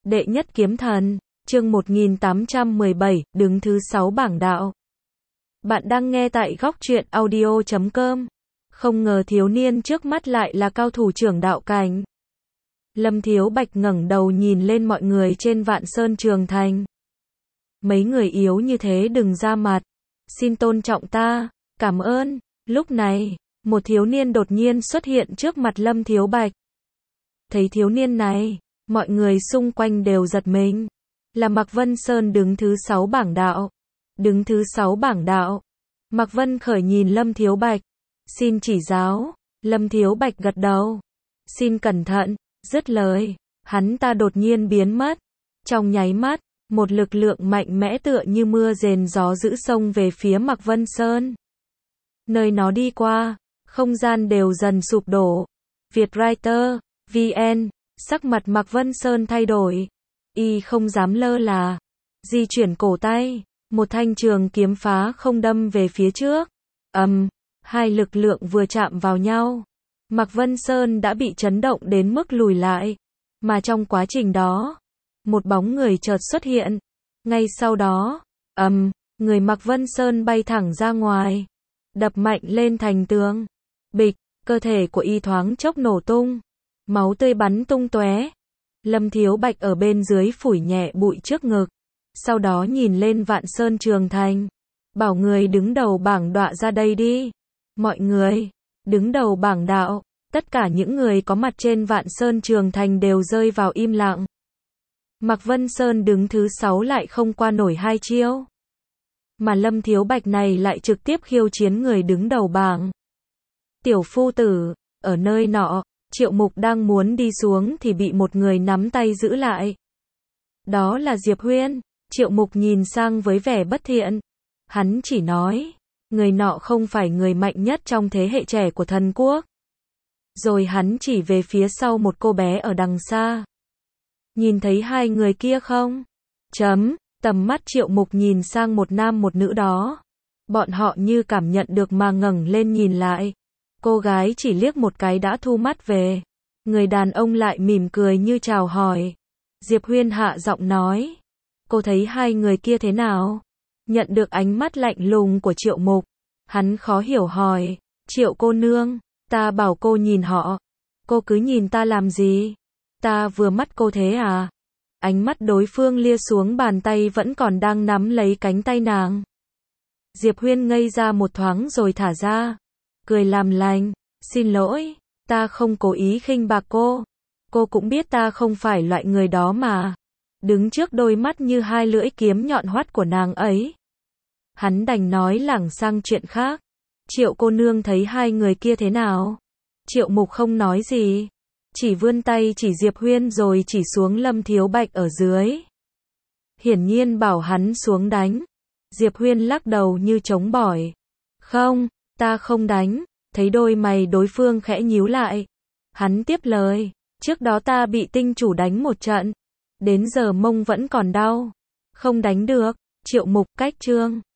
Đệ nhất kiếm thần, chương 1817, đứng thứ 6 bảng đạo. Bạn đang nghe tại góc truyện audio.com. Không ngờ thiếu niên trước mắt lại là cao thủ trưởng đạo cảnh. Lâm Thiếu Bạch ngẩng đầu nhìn lên mọi người trên Vạn Sơn Trường Thành. Mấy người yếu như thế đừng ra mặt. Xin tôn trọng ta, cảm ơn. Lúc này, một thiếu niên đột nhiên xuất hiện trước mặt Lâm Thiếu Bạch. Thấy thiếu niên này, mọi người xung quanh đều giật mình. Là Mạc Vân Sơn đứng thứ 6 bảng đạo. Đứng thứ 6 bảng đạo. Mạc Vân Khởi nhìn Lâm Thiếu Bạch. Xin chỉ giáo. Lâm Thiếu Bạch gật đầu. Xin cẩn thận. Dứt lời, hắn ta đột nhiên biến mất. Trong nháy mắt, một lực lượng mạnh mẽ tựa như mưa rền gió dữ xông về phía Mạc Vân Sơn. Nơi nó đi qua, không gian đều dần sụp đổ. Vietwriter, VN, sắc mặt Mạc Vân Sơn thay đổi. Y không dám lơ là. Di chuyển cổ tay, một thanh trường kiếm phá không đâm về phía trước. Hai lực lượng vừa chạm vào nhau. Mạc Vân Sơn đã bị chấn động đến mức lùi lại. Mà trong quá trình đó, một bóng người chợt xuất hiện. Ngay sau đó, người Mạc Vân Sơn bay thẳng ra ngoài. Đập mạnh lên thành tường. Bịch, cơ thể của y thoáng chốc nổ tung. Máu tươi bắn tung tóe. Lâm Thiếu Bạch ở bên dưới phủi nhẹ bụi trước ngực. Sau đó nhìn lên Vạn Sơn Trường Thành. Bảo người đứng đầu bảng đọa ra đây đi. Mọi người, đứng đầu bảng đạo. Tất cả những người có mặt trên Vạn Sơn Trường Thành đều rơi vào im lặng. Mạc Vân Sơn đứng thứ 6 lại không qua nổi hai chiêu. Mà Lâm Thiếu Bạch này lại trực tiếp khiêu chiến người đứng đầu bảng. Tiểu phu tử, ở nơi nọ, Triệu Mục đang muốn đi xuống thì bị một người nắm tay giữ lại. Đó là Diệp Huyên. Triệu Mục nhìn sang với vẻ bất thiện. Hắn chỉ nói, người nọ không phải người mạnh nhất trong thế hệ trẻ của thần quốc. Rồi hắn chỉ về phía sau một cô bé ở đằng xa. Nhìn thấy hai người kia không? Tầm mắt Triệu Mục nhìn sang một nam một nữ đó. Bọn họ như cảm nhận được mà ngẩng lên nhìn lại. Cô gái chỉ liếc một cái đã thu mắt về. Người đàn ông lại mỉm cười như chào hỏi. Diệp Huyên hạ giọng nói. Cô thấy hai người kia thế nào? Nhận được ánh mắt lạnh lùng của Triệu Mục. Hắn khó hiểu hỏi. Triệu cô nương, ta bảo cô nhìn họ. Cô cứ nhìn ta làm gì? Ta vừa mắt cô thế à? Ánh mắt đối phương lia xuống bàn tay vẫn còn đang nắm lấy cánh tay nàng. Diệp Huyên ngây ra một thoáng rồi thả ra. Cười làm lành. Xin lỗi, ta không cố ý khinh bạc cô. Cô cũng biết ta không phải loại người đó mà. Đứng trước đôi mắt như hai lưỡi kiếm nhọn hoắt của nàng ấy. Hắn đành nói lảng sang chuyện khác. Triệu cô nương thấy hai người kia thế nào? Triệu Mục không nói gì. Chỉ vươn tay chỉ Diệp Huyên rồi chỉ xuống Lâm Thiếu Bạch ở dưới. Hiển nhiên bảo hắn xuống đánh. Diệp Huyên lắc đầu như chống bỏi. Không, ta không đánh. Thấy đôi mày đối phương khẽ nhíu lại. Hắn tiếp lời. Trước đó ta bị tinh chủ đánh một trận. Đến giờ mông vẫn còn đau. Không đánh được. Triệu Mục cách chương.